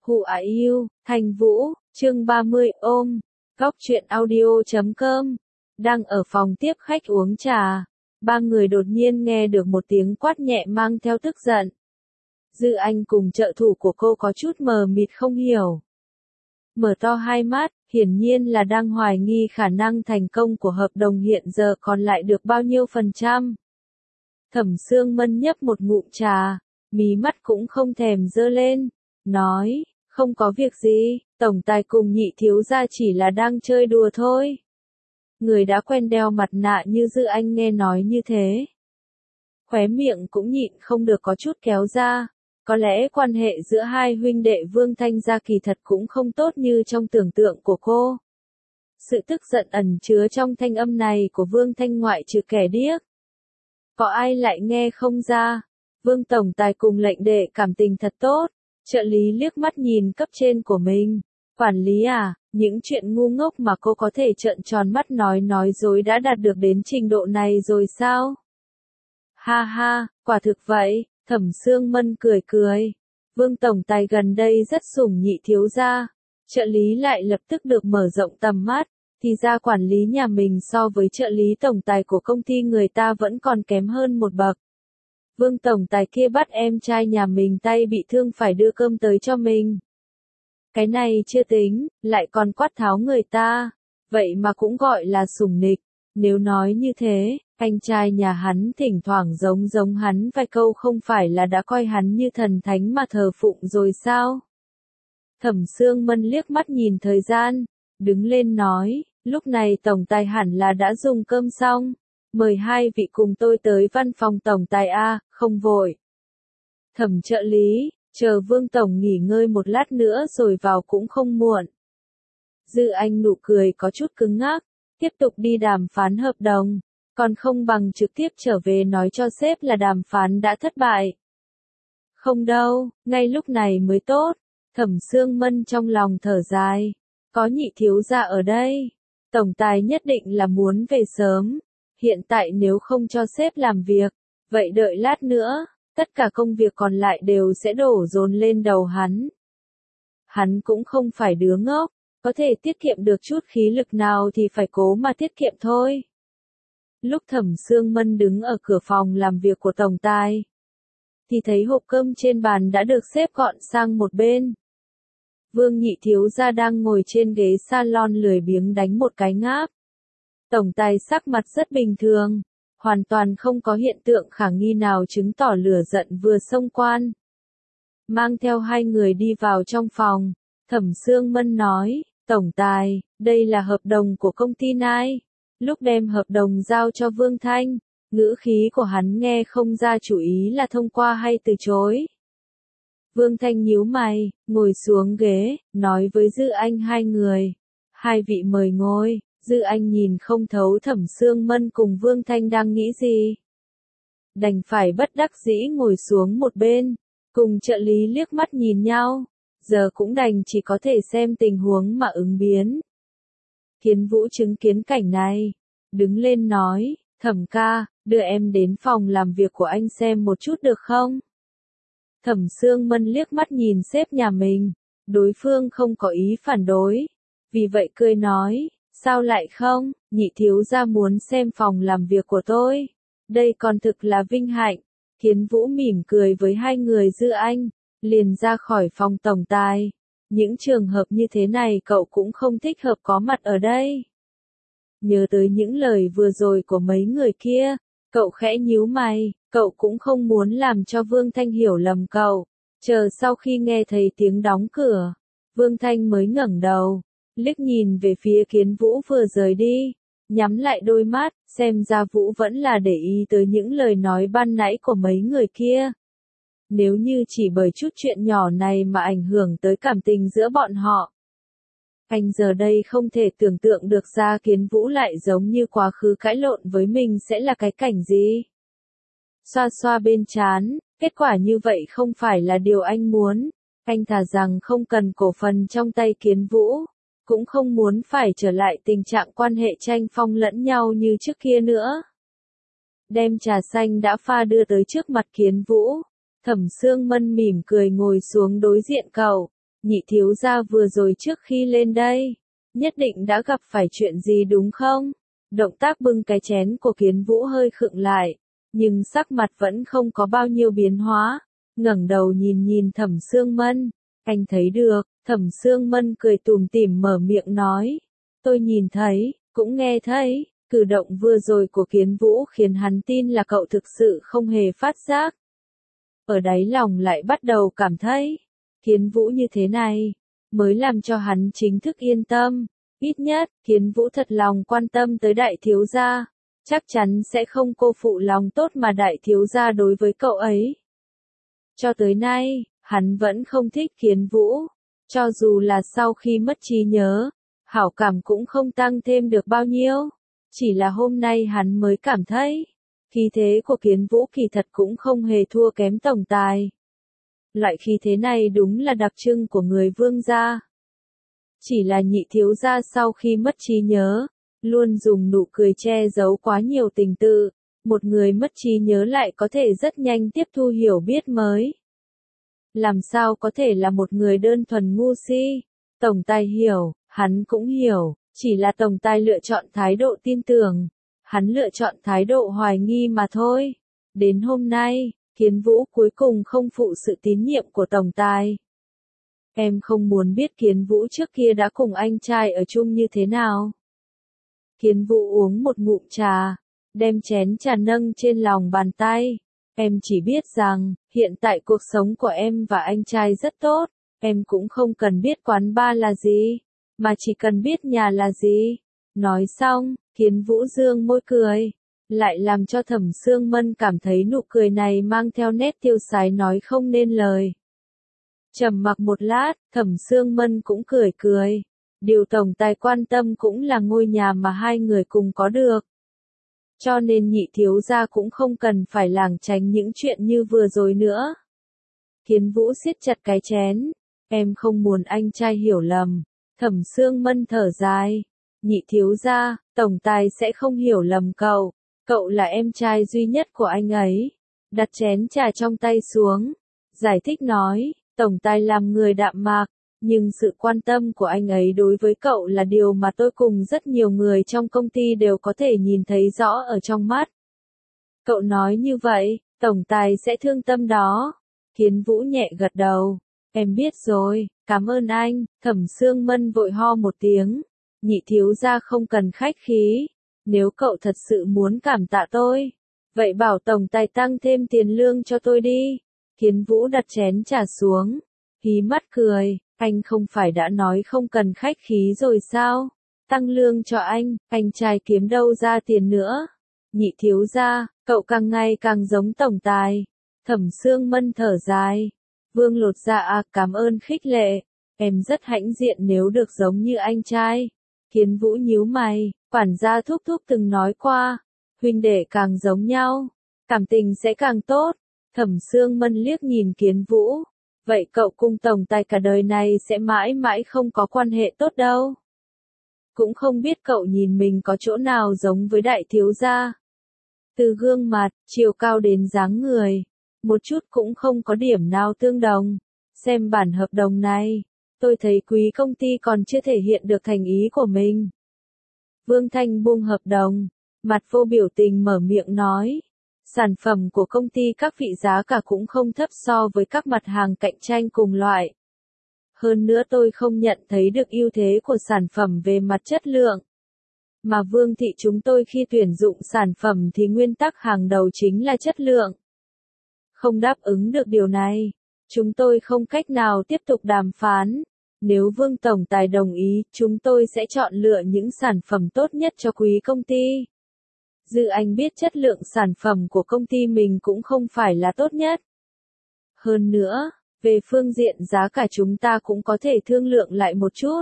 Who are you, Thành Vũ, chương 30 ôm, góc truyện audio.com. Đang ở phòng tiếp khách uống trà, ba người đột nhiên nghe được một tiếng quát nhẹ mang theo tức giận. Dư Anh cùng trợ thủ của cô có chút mờ mịt không hiểu. Mở to hai mắt, hiển nhiên là đang hoài nghi khả năng thành công của hợp đồng hiện giờ còn lại được bao nhiêu %. Thẩm Sương Mân nhấp một ngụm trà, mí mắt cũng không thèm giơ lên, nói, không có việc gì, tổng tài cùng nhị thiếu gia chỉ là đang chơi đùa thôi. Người đã quen đeo mặt nạ như Dư Anh nghe nói như thế, khóe miệng cũng nhịn không được có chút kéo ra. Có lẽ quan hệ giữa hai huynh đệ Vương Thanh Gia kỳ thật cũng không tốt như trong tưởng tượng của cô. Sự tức giận ẩn chứa trong thanh âm này của Vương Thanh ngoại trừ kẻ điếc. Có ai lại nghe không ra? Vương tổng tài cùng lệnh đệ cảm tình thật tốt. Trợ lý liếc mắt nhìn cấp trên của mình. Quản lý à, những chuyện ngu ngốc mà cô có thể trợn tròn mắt nói dối đã đạt được đến trình độ này rồi sao? Ha ha, quả thực vậy. Thẩm Sương Mân cười cười. Vương tổng tài gần đây rất sủng nhị thiếu gia. Trợ lý lại lập tức được mở rộng tầm mắt. Thì ra quản lý nhà mình so với trợ lý tổng tài của công ty người ta vẫn còn kém hơn một bậc. Vương tổng tài kia bắt em trai nhà mình tay bị thương phải đưa cơm tới cho mình. Cái này chưa tính, lại còn quát tháo người ta. Vậy mà cũng gọi là sủng nịch. Nếu nói như thế, anh trai nhà hắn thỉnh thoảng giống hắn vài câu không phải là đã coi hắn như thần thánh mà thờ phụng rồi sao? Thẩm Sương Mân liếc mắt nhìn thời gian, đứng lên nói, lúc này tổng tài hẳn là đã dùng cơm xong, mời hai vị cùng tôi tới văn phòng tổng tài A, không vội. Thẩm trợ lý, chờ Vương tổng nghỉ ngơi một lát nữa rồi vào cũng không muộn. Dư Anh nụ cười có chút cứng ngắc, tiếp tục đi đàm phán hợp đồng. Còn không bằng trực tiếp trở về nói cho sếp là đàm phán đã thất bại. Không đâu, ngay lúc này mới tốt. Thẩm Sương Mân trong lòng thở dài. Có nhị thiếu gia ở đây. Tổng tài nhất định là muốn về sớm. Hiện tại nếu không cho sếp làm việc, vậy đợi lát nữa, tất cả công việc còn lại đều sẽ đổ dồn lên đầu hắn. Hắn cũng không phải đứa ngốc, có thể tiết kiệm được chút khí lực nào thì phải cố mà tiết kiệm thôi. Lúc Thẩm Sương Mân đứng ở cửa phòng làm việc của tổng tài, thì thấy hộp cơm trên bàn đã được xếp gọn sang một bên. Vương nhị thiếu gia đang ngồi trên ghế salon lười biếng đánh một cái ngáp. Tổng tài sắc mặt rất bình thường, hoàn toàn không có hiện tượng khả nghi nào chứng tỏ lửa giận vừa xông quan. Mang theo hai người đi vào trong phòng, Thẩm Sương Mân nói, tổng tài, đây là hợp đồng của công ty Nai. Lúc đem hợp đồng giao cho Vương Thanh, ngữ khí của hắn nghe không ra chủ ý là thông qua hay từ chối. Vương Thanh nhíu mày, ngồi xuống ghế, nói với Dư Anh hai người. Hai vị mời ngồi. Dư Anh nhìn không thấu Thẩm Sương Mân cùng Vương Thanh đang nghĩ gì. Đành phải bất đắc dĩ ngồi xuống một bên, cùng trợ lý liếc mắt nhìn nhau. Giờ cũng đành chỉ có thể xem tình huống mà ứng biến. Kiến Vũ chứng kiến cảnh này, đứng lên nói, Thẩm ca, đưa em đến phòng làm việc của anh xem một chút được không? Thẩm Sương Mân liếc mắt nhìn sếp nhà mình, đối phương không có ý phản đối, vì vậy cười nói, sao lại không, nhị thiếu gia muốn xem phòng làm việc của tôi, đây còn thực là vinh hạnh. Kiến Vũ mỉm cười với hai người Dư Anh, liền ra khỏi phòng tổng tài. Những trường hợp như thế này cậu cũng không thích hợp có mặt ở đây. Nhớ tới những lời vừa rồi của mấy người kia, cậu khẽ nhíu mày, cậu cũng không muốn làm cho Vương Thanh hiểu lầm cậu. Chờ sau khi nghe thấy tiếng đóng cửa, Vương Thanh mới ngẩng đầu, liếc nhìn về phía Kiến Vũ vừa rời đi, nhắm lại đôi mắt, xem ra Vũ vẫn là để ý tới những lời nói ban nãy của mấy người kia. Nếu như chỉ bởi chút chuyện nhỏ này mà ảnh hưởng tới cảm tình giữa bọn họ. Anh giờ đây không thể tưởng tượng được ra Kiến Vũ lại giống như quá khứ cãi lộn với mình sẽ là cái cảnh gì. Xoa xoa bên trán, kết quả như vậy không phải là điều anh muốn. Anh thà rằng không cần cổ phần trong tay Kiến Vũ, cũng không muốn phải trở lại tình trạng quan hệ tranh phong lẫn nhau như trước kia nữa. Đem trà xanh đã pha đưa tới trước mặt Kiến Vũ. Thẩm Sương Mân mỉm cười ngồi xuống đối diện cậu, Nhị thiếu gia vừa rồi trước khi lên đây, nhất định đã gặp phải chuyện gì đúng không? Động tác bưng cái chén của Kiến Vũ hơi khựng lại, nhưng sắc mặt vẫn không có bao nhiêu biến hóa, ngẩng đầu nhìn nhìn Thẩm Sương Mân, anh thấy được, Thẩm Sương Mân cười tủm tỉm mở miệng nói, tôi nhìn thấy, cũng nghe thấy, cử động vừa rồi của Kiến Vũ khiến hắn tin là cậu thực sự không hề phát giác. Ở đáy lòng lại bắt đầu cảm thấy, Kiến Vũ như thế này, mới làm cho hắn chính thức yên tâm. Ít nhất, Kiến Vũ thật lòng quan tâm tới đại thiếu gia, chắc chắn sẽ không cô phụ lòng tốt mà đại thiếu gia đối với cậu ấy. Cho tới nay, hắn vẫn không thích Kiến Vũ, cho dù là sau khi mất trí nhớ, hảo cảm cũng không tăng thêm được bao nhiêu, chỉ là hôm nay hắn mới cảm thấy, khí thế của Kiến Vũ kỳ thật cũng không hề thua kém tổng tài. Loại khí thế này đúng là đặc trưng của người Vương gia. Chỉ là nhị thiếu gia sau khi mất trí nhớ, luôn dùng nụ cười che giấu quá nhiều tình tự, một người mất trí nhớ lại có thể rất nhanh tiếp thu hiểu biết mới. Làm sao có thể là một người đơn thuần ngu si? Tổng tài hiểu, hắn cũng hiểu, chỉ là tổng tài lựa chọn thái độ tin tưởng, hắn lựa chọn thái độ hoài nghi mà thôi. Đến hôm nay, Kiến Vũ cuối cùng không phụ sự tín nhiệm của tổng tài. Em không muốn biết Kiến Vũ trước kia đã cùng anh trai ở chung như thế nào. Kiến Vũ uống một ngụm trà, đem chén trà nâng trên lòng bàn tay. Em chỉ biết rằng, hiện tại cuộc sống của em và anh trai rất tốt, em cũng không cần biết quán bar là gì, mà chỉ cần biết nhà là gì. Nói xong, Kiến Vũ dương môi cười, lại làm cho Thẩm Sương Mân cảm thấy nụ cười này mang theo nét tiêu sái nói không nên lời. Trầm mặc một lát, Thẩm Sương Mân cũng cười cười. Điều tổng tài quan tâm cũng là ngôi nhà mà hai người cùng có được. Cho nên nhị thiếu gia cũng không cần phải lảng tránh những chuyện như vừa rồi nữa. Kiến Vũ siết chặt cái chén. Em không muốn anh trai hiểu lầm. Thẩm Sương Mân thở dài. Nhị thiếu gia, tổng tài sẽ không hiểu lầm cậu. Cậu là em trai duy nhất của anh ấy. Đặt chén trà trong tay xuống. Giải thích nói, tổng tài làm người đạm mạc. Nhưng sự quan tâm của anh ấy đối với cậu là điều mà tôi cùng rất nhiều người trong công ty đều có thể nhìn thấy rõ ở trong mắt. Cậu nói như vậy, tổng tài sẽ thương tâm đó. Kiến Vũ nhẹ gật đầu. Em biết rồi, cảm ơn anh. Thẩm Sương Mân vội ho một tiếng. Nhị thiếu gia không cần khách khí. Nếu cậu thật sự muốn cảm tạ tôi, vậy bảo tổng tài tăng thêm tiền lương cho tôi đi. Kiến Vũ đặt chén trà xuống, hí mắt cười. Anh không phải đã nói không cần khách khí rồi sao? Tăng lương cho anh trai kiếm đâu ra tiền nữa? Nhị thiếu gia, cậu càng ngày càng giống tổng tài. Thẩm Sương Mân thở dài. Vương Lột Dạ cảm ơn khích lệ. Em rất hãnh diện nếu được giống như anh trai. Kiến Vũ nhíu mày, quản gia thúc thúc từng nói qua. Huynh đệ càng giống nhau, cảm tình sẽ càng tốt. Thẩm Sương Mân liếc nhìn Kiến Vũ. Vậy cậu cùng tổng tài cả đời này sẽ mãi mãi không có quan hệ tốt đâu. Cũng không biết cậu nhìn mình có chỗ nào giống với đại thiếu gia. Từ gương mặt, chiều cao đến dáng người, một chút cũng không có điểm nào tương đồng. Xem bản hợp đồng này, tôi thấy quý công ty còn chưa thể hiện được thành ý của mình. Vương Thanh buông hợp đồng, mặt vô biểu tình mở miệng nói. Sản phẩm của công ty các vị giá cả cũng không thấp so với các mặt hàng cạnh tranh cùng loại. Hơn nữa tôi không nhận thấy được ưu thế của sản phẩm về mặt chất lượng. Mà Vương thị chúng tôi khi tuyển dụng sản phẩm thì nguyên tắc hàng đầu chính là chất lượng. Không đáp ứng được điều này, chúng tôi không cách nào tiếp tục đàm phán. Nếu Vương tổng tài đồng ý, chúng tôi sẽ chọn lựa những sản phẩm tốt nhất cho quý công ty. Dư Anh biết chất lượng sản phẩm của công ty mình cũng không phải là tốt nhất. Hơn nữa, về phương diện giá cả chúng ta cũng có thể thương lượng lại một chút.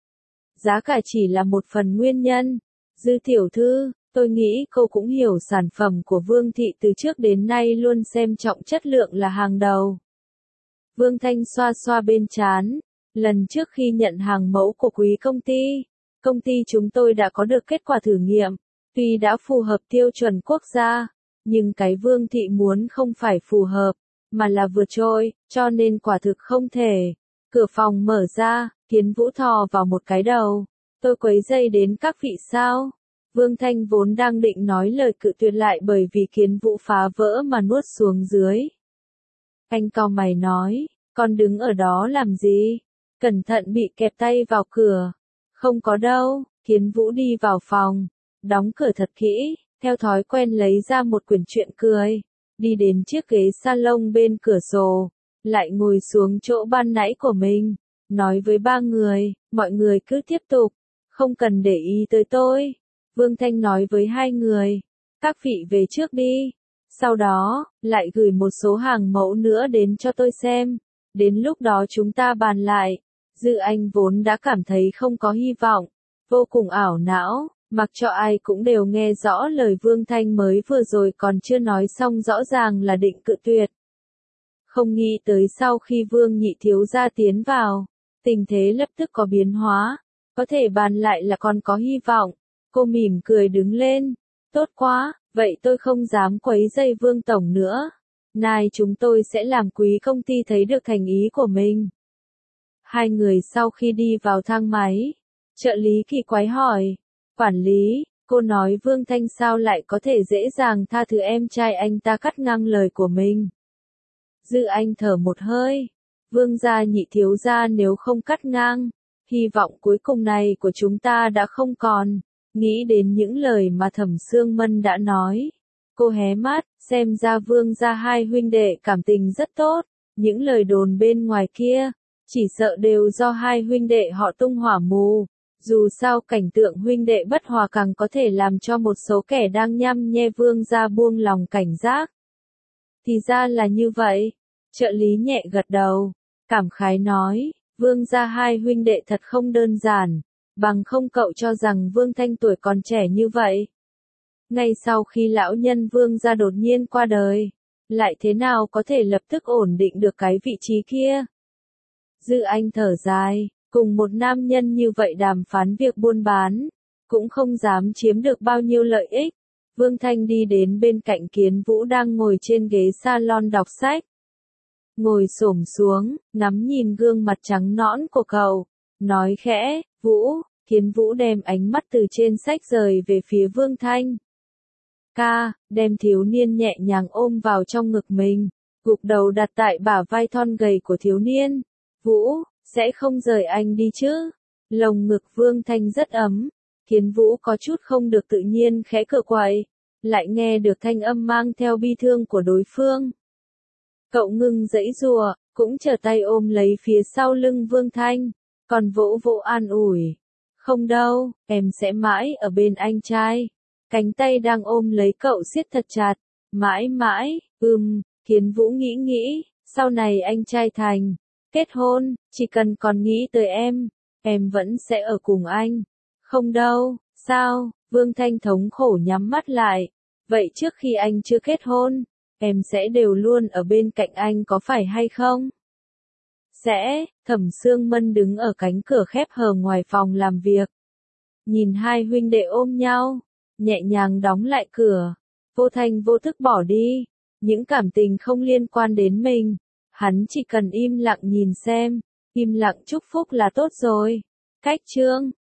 Giá cả chỉ là một phần nguyên nhân. Dư tiểu thư, tôi nghĩ cô cũng hiểu sản phẩm của Vương thị từ trước đến nay luôn xem trọng chất lượng là hàng đầu. Vương Thanh xoa xoa bên trán. Lần trước khi nhận hàng mẫu của quý công ty chúng tôi đã có được kết quả thử nghiệm. Tuy đã phù hợp tiêu chuẩn quốc gia, nhưng cái Vương thị muốn không phải phù hợp, mà là vượt trội, cho nên quả thực không thể. Cửa phòng mở ra, Kiến Vũ thò vào một cái đầu. Tôi quấy rầy đến các vị sao? Vương Thanh vốn đang định nói lời cự tuyệt lại bởi vì Kiến Vũ phá vỡ mà nuốt xuống dưới. Anh cau mày nói, con đứng ở đó làm gì? Cẩn thận bị kẹp tay vào cửa. Không có đâu, Kiến Vũ đi vào phòng, đóng cửa thật kỹ, theo thói quen lấy ra một quyển truyện cười, đi đến chiếc ghế salon bên cửa sổ, lại ngồi xuống chỗ ban nãy của mình, nói với ba người, mọi người cứ tiếp tục, không cần để ý tới tôi. Vương Thanh nói với hai người, các vị về trước đi, sau đó, lại gửi một số hàng mẫu nữa đến cho tôi xem, đến lúc đó chúng ta bàn lại. Dư Anh vốn đã cảm thấy không có hy vọng, vô cùng ảo não, mặc cho ai cũng đều nghe rõ lời Vương Thanh mới vừa rồi còn chưa nói xong rõ ràng là định cự tuyệt. Không nghĩ tới sau khi Vương Nhị thiếu gia tiến vào, tình thế lập tức có biến hóa, có thể bàn lại là còn có hy vọng. Cô mỉm cười đứng lên, tốt quá, vậy tôi không dám quấy rầy Vương tổng nữa. Nay chúng tôi sẽ làm quý công ty thấy được thành ý của mình. Hai người sau khi đi vào thang máy, trợ lý kỳ quái hỏi, quản lý, cô nói Vương Thanh sao lại có thể dễ dàng tha thứ em trai anh ta cắt ngang lời của mình. Dư Anh thở một hơi, Vương gia Nhị thiếu gia nếu không cắt ngang, hy vọng cuối cùng này của chúng ta đã không còn. Nghĩ đến những lời mà Thẩm Sương Mân đã nói, cô hé mắt, xem ra Vương gia hai huynh đệ cảm tình rất tốt, những lời đồn bên ngoài kia, chỉ sợ đều do hai huynh đệ họ tung hỏa mù, dù sao cảnh tượng huynh đệ bất hòa càng có thể làm cho một số kẻ đang nhăm nhe Vương gia buông lòng cảnh giác. Thì ra là như vậy, trợ lý nhẹ gật đầu, cảm khái nói, Vương gia hai huynh đệ thật không đơn giản. Bằng không cậu cho rằng Vương Thanh tuổi còn trẻ như vậy. Ngay sau khi lão nhân Vương gia đột nhiên qua đời, lại thế nào có thể lập tức ổn định được cái vị trí kia? Dư Anh thở dài, cùng một nam nhân như vậy đàm phán việc buôn bán, cũng không dám chiếm được bao nhiêu lợi ích. Vương Thanh đi đến bên cạnh Kiến Vũ đang ngồi trên ghế salon đọc sách. Ngồi xổm xuống, ngắm nhìn gương mặt trắng nõn của cậu, nói khẽ, Vũ. Kiến Vũ đem ánh mắt từ trên sách rời về phía Vương Thanh. Đem thiếu niên nhẹ nhàng ôm vào trong ngực mình, gục đầu đặt tại bả vai thon gầy của thiếu niên. Vũ, sẽ không rời anh đi chứ? Lồng ngực Vương Thanh rất ấm. Kiến Vũ có chút không được tự nhiên khẽ cựa quậy, lại nghe được thanh âm mang theo bi thương của đối phương. Cậu ngừng giãy giụa, cũng trở tay ôm lấy phía sau lưng Vương Thanh, còn vỗ vỗ an ủi. Không đâu, em sẽ mãi ở bên anh trai. Cánh tay đang ôm lấy cậu siết thật chặt. Mãi mãi, Kiến Vũ nghĩ, sau này anh trai thành, kết hôn, chỉ cần còn nghĩ tới em vẫn sẽ ở cùng anh. Không đâu, sao, Vương Thanh thống khổ nhắm mắt lại. Vậy trước khi anh chưa kết hôn, em sẽ đều luôn ở bên cạnh anh có phải hay không? Sẽ, Thẩm Sương Mân đứng ở cánh cửa khép hờ ngoài phòng làm việc. Nhìn hai huynh đệ ôm nhau, nhẹ nhàng đóng lại cửa, vô thanh vô thức bỏ đi. Những cảm tình không liên quan đến mình, hắn chỉ cần im lặng nhìn xem, im lặng chúc phúc là tốt rồi. Cách chương